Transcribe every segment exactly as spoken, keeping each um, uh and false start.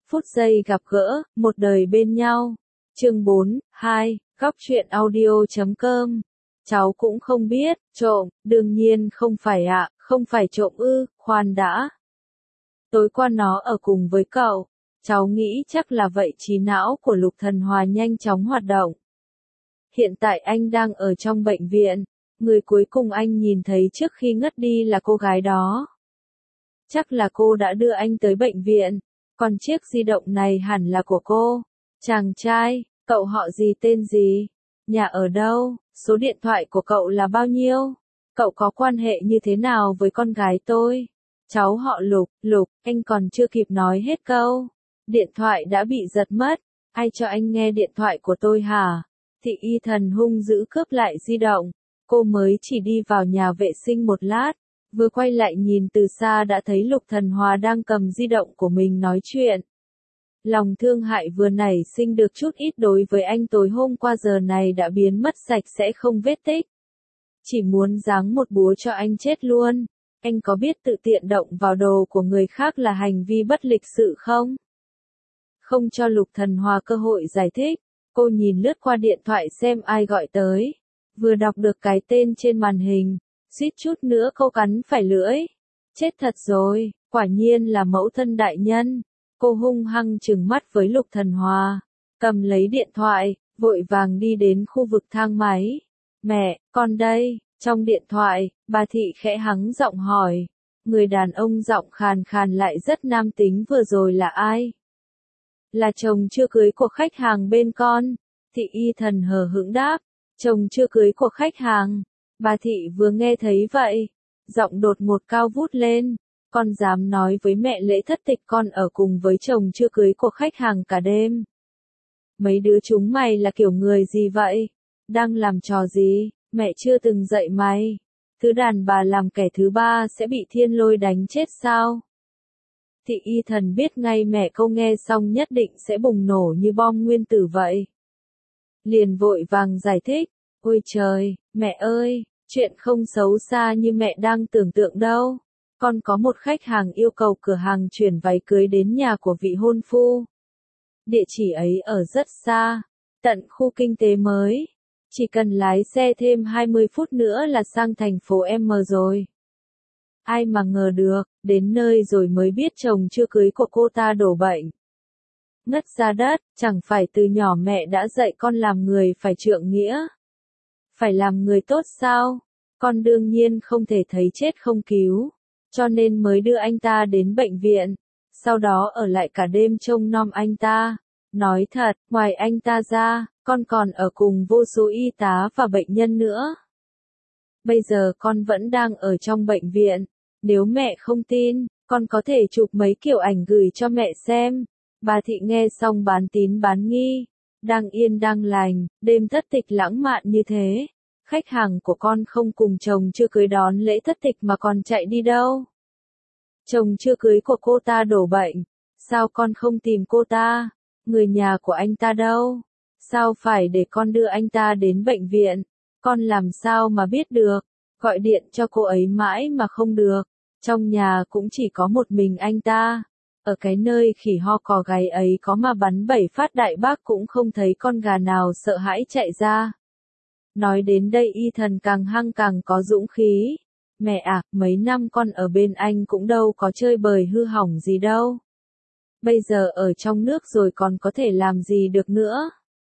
Phút giây gặp gỡ, một đời bên nhau. Chương bốn, hai, góc truyện audio chấm com. Cháu cũng không biết, trộm, đương nhiên không phải ạ, không phải trộm ư, khoan đã. Tối qua nó ở cùng với cậu, cháu nghĩ chắc là vậy. Trí não của Lục Thần Hòa nhanh chóng hoạt động. Hiện tại anh đang ở trong bệnh viện, người cuối cùng anh nhìn thấy trước khi ngất đi là cô gái đó. Chắc là cô đã đưa anh tới bệnh viện, còn chiếc di động này hẳn là của cô. Chàng trai, cậu họ gì, tên gì? Nhà ở đâu? Số điện thoại của cậu là bao nhiêu? Cậu có quan hệ như thế nào với con gái tôi? Cháu họ Lục, Lục, anh còn chưa kịp nói hết câu. Điện thoại đã bị giật mất. Ai cho anh nghe điện thoại của tôi hả? Thị Y Thần hung dữ cướp lại di động. Cô mới chỉ đi vào nhà vệ sinh một lát, vừa quay lại nhìn từ xa đã thấy Lục Thần Hòa đang cầm di động của mình nói chuyện. Lòng thương hại vừa nảy sinh được chút ít đối với anh tối hôm qua giờ này đã biến mất sạch sẽ không vết tích. Chỉ muốn giáng một búa cho anh chết luôn. Anh có biết tự tiện động vào đồ của người khác là hành vi bất lịch sự không? Không cho Lục Thần Hòa cơ hội giải thích, cô nhìn lướt qua điện thoại xem ai gọi tới. Vừa đọc được cái tên trên màn hình, suýt chút nữa cô cắn phải lưỡi. Chết thật rồi, quả nhiên là mẫu thân đại nhân. Cô hung hăng trừng mắt với Lục Thần Hòa, cầm lấy điện thoại, vội vàng đi đến khu vực thang máy. Mẹ, con đây. Trong điện thoại, bà Thị khẽ hắng giọng hỏi. Người đàn ông giọng khàn khàn lại rất nam tính vừa rồi là ai? Là chồng chưa cưới của khách hàng bên con. Thị Y Thần hờ hững đáp. Chồng chưa cưới của khách hàng. Bà Thị vừa nghe thấy vậy, giọng đột ngột cao vút lên. Con dám nói với mẹ Lễ Thất Tịch con ở cùng với chồng chưa cưới của khách hàng cả đêm. Mấy đứa chúng mày là kiểu người gì vậy? Đang làm trò gì? Mẹ chưa từng dạy mày. Thứ đàn bà làm kẻ thứ ba sẽ bị thiên lôi đánh chết sao? Thị Y Thần biết ngay mẹ câu nghe xong nhất định sẽ bùng nổ như bom nguyên tử vậy. Liền vội vàng giải thích. Ôi trời, mẹ ơi, chuyện không xấu xa như mẹ đang tưởng tượng đâu. Con có một khách hàng yêu cầu cửa hàng chuyển váy cưới đến nhà của vị hôn phu. Địa chỉ ấy ở rất xa, tận khu kinh tế mới. Chỉ cần lái xe thêm hai mươi phút nữa là sang thành phố M rồi. Ai mà ngờ được, đến nơi rồi mới biết chồng chưa cưới của cô ta đổ bệnh. Ngất ra đất, chẳng phải từ nhỏ mẹ đã dạy con làm người phải trượng nghĩa. Phải làm người tốt sao? Con đương nhiên không thể thấy chết không cứu. Cho nên mới đưa anh ta đến bệnh viện. Sau đó ở lại cả đêm trông nom anh ta. Nói thật, ngoài anh ta ra, con còn ở cùng vô số y tá và bệnh nhân nữa. Bây giờ con vẫn đang ở trong bệnh viện. Nếu mẹ không tin, con có thể chụp mấy kiểu ảnh gửi cho mẹ xem. Bà Thị nghe xong bán tín bán nghi. Đang yên đang lành, đêm thất tịch lãng mạn như thế. Khách hàng của con không cùng chồng chưa cưới đón lễ thất tịch mà còn chạy đi đâu? Chồng chưa cưới của cô ta đổ bệnh. Sao con không tìm cô ta? Người nhà của anh ta đâu? Sao phải để con đưa anh ta đến bệnh viện? Con làm sao mà biết được? Gọi điện cho cô ấy mãi mà không được. Trong nhà cũng chỉ có một mình anh ta. Ở cái nơi khỉ ho cò gáy ấy có mà bắn bảy phát đại bác cũng không thấy con gà nào sợ hãi chạy ra. Nói đến đây Y Thần càng hăng càng có dũng khí. Mẹ à, mấy năm con ở bên anh cũng đâu có chơi bời hư hỏng gì đâu. Bây giờ ở trong nước rồi còn có thể làm gì được nữa.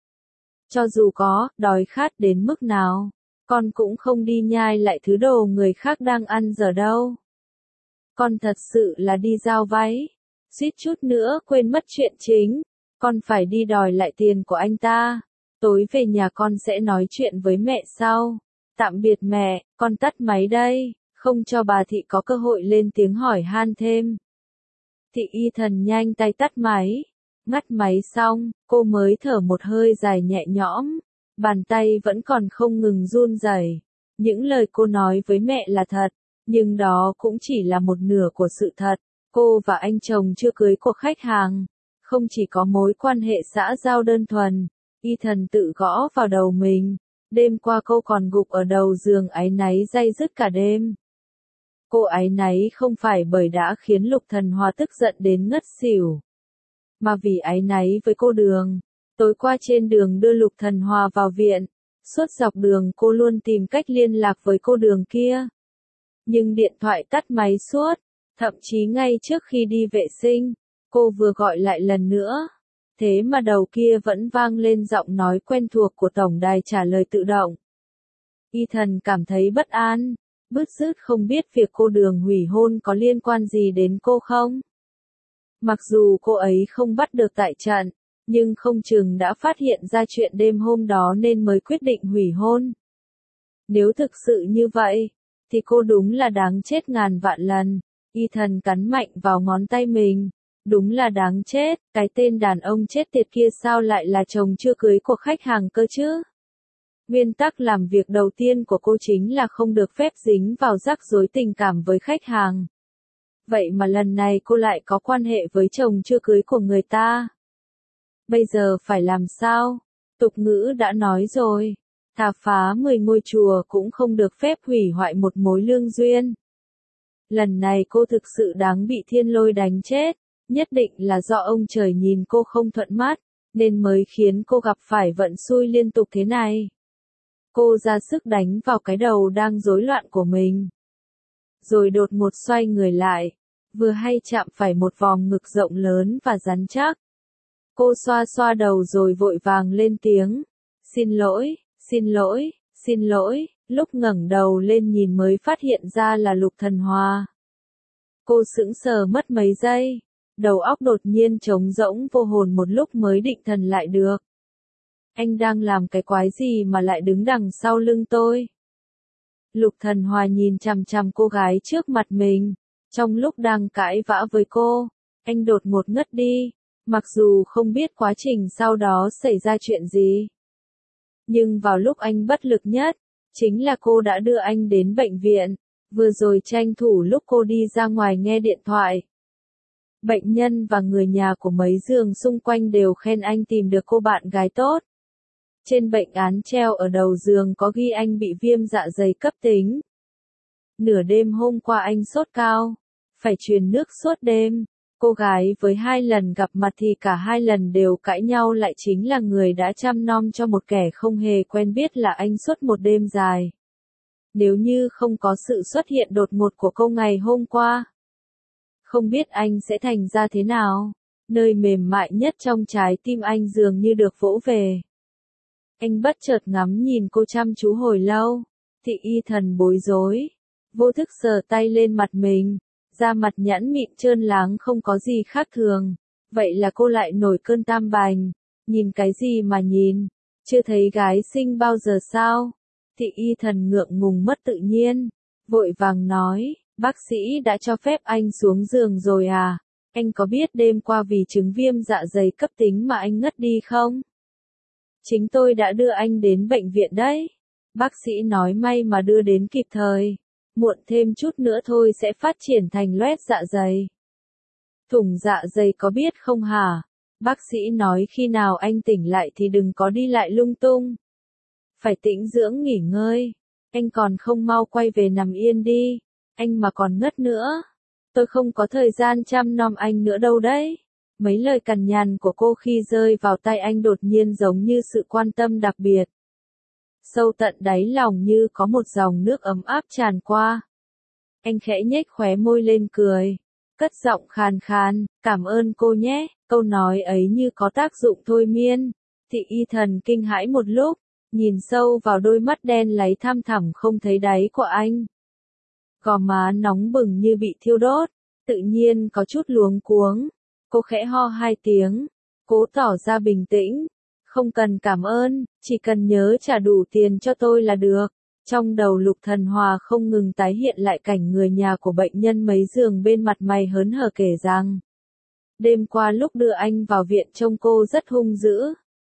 Cho dù có, đói khát đến mức nào, con cũng không đi nhai lại thứ đồ người khác đang ăn giờ đâu. Con thật sự là đi giao váy. Suýt chút nữa quên mất chuyện chính. Con phải đi đòi lại tiền của anh ta. Tối về nhà con sẽ nói chuyện với mẹ sau. Tạm biệt mẹ, con tắt máy đây, không cho bà Thị có cơ hội lên tiếng hỏi han thêm. Thị Y Thần nhanh tay tắt máy. Ngắt máy xong, cô mới thở một hơi dài nhẹ nhõm. Bàn tay vẫn còn không ngừng run rẩy. Những lời cô nói với mẹ là thật, nhưng đó cũng chỉ là một nửa của sự thật. Cô và anh chồng chưa cưới của khách hàng, không chỉ có mối quan hệ xã giao đơn thuần. Y Thần tự gõ vào đầu mình. Đêm qua cô còn gục ở đầu giường áy náy day dứt cả đêm. Cô áy náy không phải bởi đã khiến Lục Thần Hòa tức giận đến ngất xỉu. Mà vì áy náy với cô Đường, tối qua trên đường đưa Lục Thần Hòa vào viện, suốt dọc đường cô luôn tìm cách liên lạc với cô Đường kia. Nhưng điện thoại tắt máy suốt, thậm chí ngay trước khi đi vệ sinh, cô vừa gọi lại lần nữa. Thế mà đầu kia vẫn vang lên giọng nói quen thuộc của tổng đài trả lời tự động. Ethan cảm thấy bất an, bứt rứt không biết việc cô Đường hủy hôn có liên quan gì đến cô không. Mặc dù cô ấy không bắt được tại trận, nhưng không chừng đã phát hiện ra chuyện đêm hôm đó nên mới quyết định hủy hôn. Nếu thực sự như vậy, thì cô đúng là đáng chết ngàn vạn lần. Ethan cắn mạnh vào ngón tay mình. Đúng là đáng chết, cái tên đàn ông chết tiệt kia sao lại là chồng chưa cưới của khách hàng cơ chứ? Nguyên tắc làm việc đầu tiên của cô chính là không được phép dính vào rắc rối tình cảm với khách hàng. Vậy mà lần này cô lại có quan hệ với chồng chưa cưới của người ta. Bây giờ phải làm sao? Tục ngữ đã nói rồi, thà phá mười ngôi chùa cũng không được phép hủy hoại một mối lương duyên. Lần này cô thực sự đáng bị thiên lôi đánh chết. Nhất định là do ông trời nhìn cô không thuận mắt, nên mới khiến cô gặp phải vận xui liên tục thế này. Cô ra sức đánh vào cái đầu đang rối loạn của mình. Rồi đột ngột xoay người lại, vừa hay chạm phải một vòng ngực rộng lớn và rắn chắc. Cô xoa xoa đầu rồi vội vàng lên tiếng. Xin lỗi, xin lỗi, xin lỗi, lúc ngẩng đầu lên nhìn mới phát hiện ra là Lục Thần Hòa. Cô sững sờ mất mấy giây. Đầu óc đột nhiên trống rỗng vô hồn một lúc mới định thần lại được. Anh đang làm cái quái gì mà lại đứng đằng sau lưng tôi? Lục Thần Hòa nhìn chằm chằm cô gái trước mặt mình. Trong lúc đang cãi vã với cô, anh đột ngột ngất đi. Mặc dù không biết quá trình sau đó xảy ra chuyện gì. Nhưng vào lúc anh bất lực nhất, chính là cô đã đưa anh đến bệnh viện. Vừa rồi tranh thủ lúc cô đi ra ngoài nghe điện thoại. Bệnh nhân và người nhà của mấy giường xung quanh đều khen anh tìm được cô bạn gái tốt. Trên bệnh án treo ở đầu giường có ghi anh bị viêm dạ dày cấp tính. Nửa đêm hôm qua anh sốt cao, phải truyền nước suốt đêm. Cô gái với hai lần gặp mặt thì cả hai lần đều cãi nhau lại chính là người đã chăm nom cho một kẻ không hề quen biết là anh suốt một đêm dài. Nếu như không có sự xuất hiện đột ngột của cô ngày hôm qua, không biết anh sẽ thành ra thế nào. Nơi mềm mại nhất trong trái tim anh dường như được vỗ về. Anh bất chợt ngắm nhìn cô chăm chú hồi lâu. Thị Ethan bối rối, vô thức sờ tay lên mặt mình. Da mặt nhẵn mịn trơn láng không có gì khác thường. Vậy là cô lại nổi cơn tam bành. Nhìn cái gì mà nhìn? Chưa thấy gái xinh bao giờ sao? Thị Ethan ngượng ngùng mất tự nhiên. Vội vàng nói. Bác sĩ đã cho phép anh xuống giường rồi à? Anh có biết đêm qua vì chứng viêm dạ dày cấp tính mà anh ngất đi không? Chính tôi đã đưa anh đến bệnh viện đấy. Bác sĩ nói may mà đưa đến kịp thời. Muộn thêm chút nữa thôi sẽ phát triển thành loét dạ dày. Thủng dạ dày có biết không hả? Bác sĩ nói khi nào anh tỉnh lại thì đừng có đi lại lung tung. Phải tĩnh dưỡng nghỉ ngơi. Anh còn không mau quay về nằm yên đi. Anh mà còn ngất nữa, tôi không có thời gian chăm nom anh nữa đâu đấy. Mấy lời cằn nhằn của cô khi rơi vào tay anh đột nhiên giống như sự quan tâm đặc biệt. Sâu tận đáy lòng như có một dòng nước ấm áp tràn qua. Anh khẽ nhếch khóe môi lên cười, cất giọng khàn khàn, cảm ơn cô nhé. Câu nói ấy như có tác dụng thôi miên. Thị Ethan kinh hãi một lúc, nhìn sâu vào đôi mắt đen láy thăm thẳm không thấy đáy của anh. Gò má nóng bừng như bị thiêu đốt, tự nhiên có chút luống cuống. Cô khẽ ho hai tiếng, cố tỏ ra bình tĩnh. Không cần cảm ơn, chỉ cần nhớ trả đủ tiền cho tôi là được. Trong đầu Lục Thần Hòa không ngừng tái hiện lại cảnh người nhà của bệnh nhân mấy giường bên mặt mày hớn hở kể rằng. Đêm qua lúc đưa anh vào viện trông cô rất hung dữ.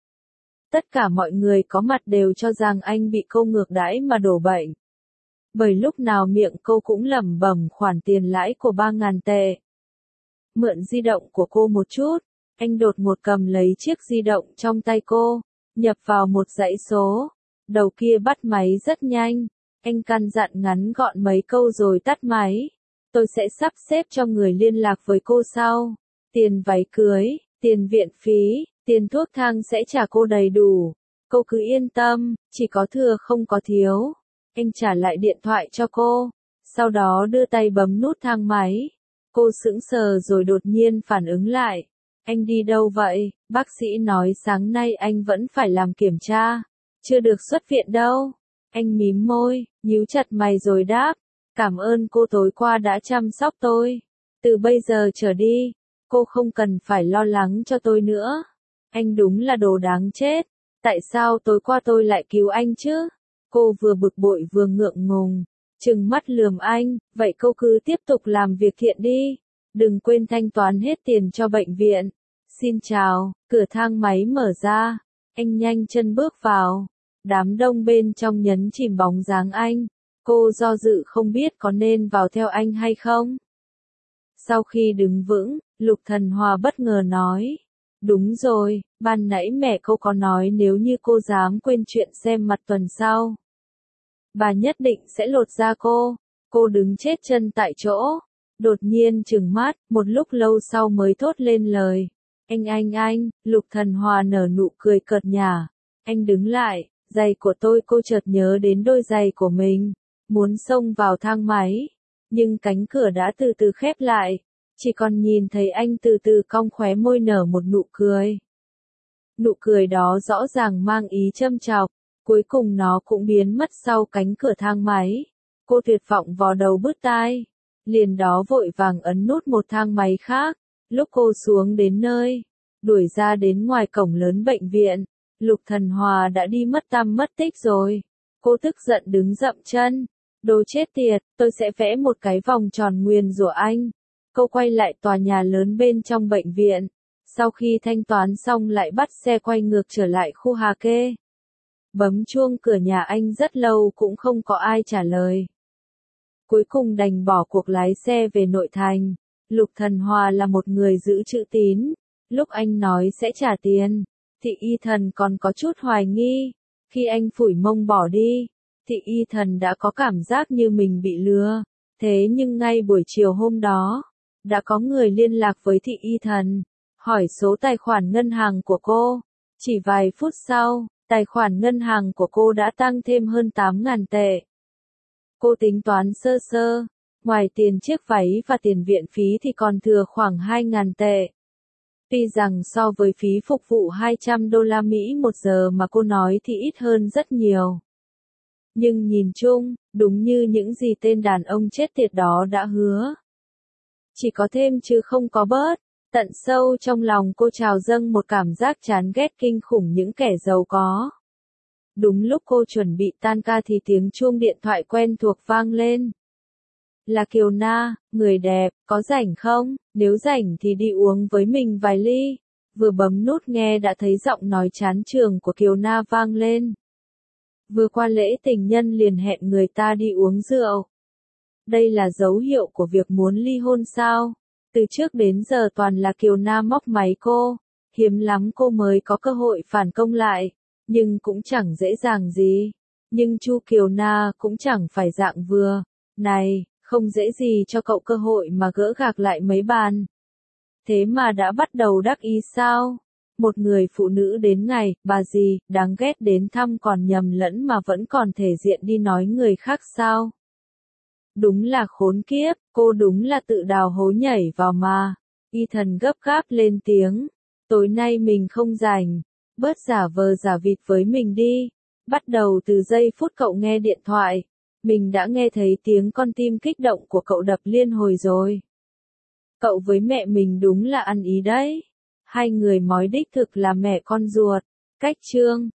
Tất cả mọi người có mặt đều cho rằng anh bị cô ngược đãi mà đổ bệnh. Bởi lúc nào miệng cô cũng lẩm bẩm khoản tiền lãi của ba ngàn tệ. Mượn di động của cô một chút, anh đột ngột cầm lấy chiếc di động trong tay cô, nhập vào một dãy số. Đầu kia bắt máy rất nhanh, anh căn dặn ngắn gọn mấy câu rồi tắt máy. Tôi sẽ sắp xếp cho người liên lạc với cô sau. Tiền váy cưới, Tiền viện phí, tiền thuốc thang sẽ trả cô đầy đủ. Cô cứ yên tâm, chỉ có thừa không có thiếu. Anh trả lại điện thoại cho cô. Sau đó đưa tay bấm nút thang máy. Cô sững sờ rồi đột nhiên phản ứng lại. Anh đi đâu vậy? Bác sĩ nói sáng nay anh vẫn phải làm kiểm tra. Chưa được xuất viện đâu. Anh mím môi, nhíu chặt mày rồi đáp. Cảm ơn cô tối qua đã chăm sóc tôi. Từ bây giờ trở đi, cô không cần phải lo lắng cho tôi nữa. Anh đúng là đồ đáng chết. Tại sao tối qua tôi lại cứu anh chứ? Cô vừa bực bội vừa ngượng ngùng. Trừng mắt lườm anh, vậy cô cứ tiếp tục làm việc thiện đi. Đừng quên thanh toán hết tiền cho bệnh viện. Xin chào, cửa thang máy mở ra. Anh nhanh chân bước vào. Đám đông bên trong nhấn chìm bóng dáng anh. Cô do dự không biết có nên vào theo anh hay không. Sau khi đứng vững, Lục Thần Hòa bất ngờ nói. Đúng rồi, ban nãy mẹ cô có nói nếu như cô dám quên chuyện xem mặt tuần sau, bà nhất định sẽ lột da cô. Cô đứng chết chân tại chỗ. Đột nhiên trừng mắt, một lúc lâu sau mới thốt lên lời. Anh anh anh, Lục Thần Hòa nở nụ cười cợt nhả. Anh đứng lại, giày của tôi. Cô chợt nhớ đến đôi giày của mình. Muốn xông vào thang máy. Nhưng cánh cửa đã từ từ khép lại. Chỉ còn nhìn thấy anh từ từ cong khóe môi nở một nụ cười. Nụ cười đó rõ ràng mang ý châm chọc. Cuối cùng nó cũng biến mất sau cánh cửa thang máy. Cô tuyệt vọng vò đầu bứt tai. Liền đó vội vàng ấn nút một thang máy khác. Lúc cô xuống đến nơi, đuổi ra đến ngoài cổng lớn bệnh viện, Lục Thần Hòa đã đi mất tăm mất tích rồi. Cô tức giận đứng dậm chân. Đồ chết tiệt, tôi sẽ vẽ một cái vòng tròn nguyền rủa anh. Cô quay lại tòa nhà lớn bên trong bệnh viện. Sau khi thanh toán xong lại bắt xe quay ngược trở lại khu Hà Kê. Bấm chuông cửa nhà anh rất lâu cũng không có ai trả lời. Cuối cùng đành bỏ cuộc lái xe về nội thành. Lục Thần Hòa là một người giữ chữ tín. Lúc anh nói sẽ trả tiền, Thị Y Thần còn có chút hoài nghi. Khi anh phủi mông bỏ đi, Thị Y Thần đã có cảm giác như mình bị lừa. Thế nhưng ngay buổi chiều hôm đó, đã có người liên lạc với Thị Y Thần, hỏi số tài khoản ngân hàng của cô. Chỉ vài phút sau, tài khoản ngân hàng của cô đã tăng thêm hơn tám nghìn tệ. Cô tính toán sơ sơ, ngoài tiền chiếc váy và tiền viện phí thì còn thừa khoảng hai nghìn tệ. Tuy rằng so với phí phục vụ hai trăm đô la Mỹ một giờ mà cô nói thì ít hơn rất nhiều. Nhưng nhìn chung, đúng như những gì tên đàn ông chết tiệt đó đã hứa. Chỉ có thêm chứ không có bớt. Tận sâu trong lòng cô trào dâng một cảm giác chán ghét kinh khủng những kẻ giàu có. Đúng lúc cô chuẩn bị tan ca thì tiếng chuông điện thoại quen thuộc vang lên. Là Kiều Na, người đẹp, có rảnh không? Nếu rảnh thì đi uống với mình vài ly. Vừa bấm nút nghe đã thấy giọng nói chán chường của Kiều Na vang lên. Vừa qua lễ tình nhân liền hẹn người ta đi uống rượu. Đây là dấu hiệu của việc muốn ly hôn sao? Từ trước đến giờ toàn là Kiều Na móc máy cô. Hiếm lắm cô mới có cơ hội phản công lại. Nhưng cũng chẳng dễ dàng gì. Nhưng Chu Kiều Na cũng chẳng phải dạng vừa. Này, không dễ gì cho cậu cơ hội mà gỡ gạc lại mấy bàn. Thế mà đã bắt đầu đắc ý sao? Một người phụ nữ đến ngày, bà gì, đáng ghét đến thăm còn nhầm lẫn mà vẫn còn thể diện đi nói người khác sao? Đúng là khốn kiếp, cô đúng là tự đào hố nhảy vào mà. Y Thần gấp gáp lên tiếng. Tối nay mình không rảnh. Bớt giả vờ giả vịt với mình đi. Bắt đầu từ giây phút cậu nghe điện thoại, mình đã nghe thấy tiếng con tim kích động của cậu đập liên hồi rồi. Cậu với mẹ mình đúng là ăn ý đấy. Hai người mói đích thực là mẹ con ruột. Cách chương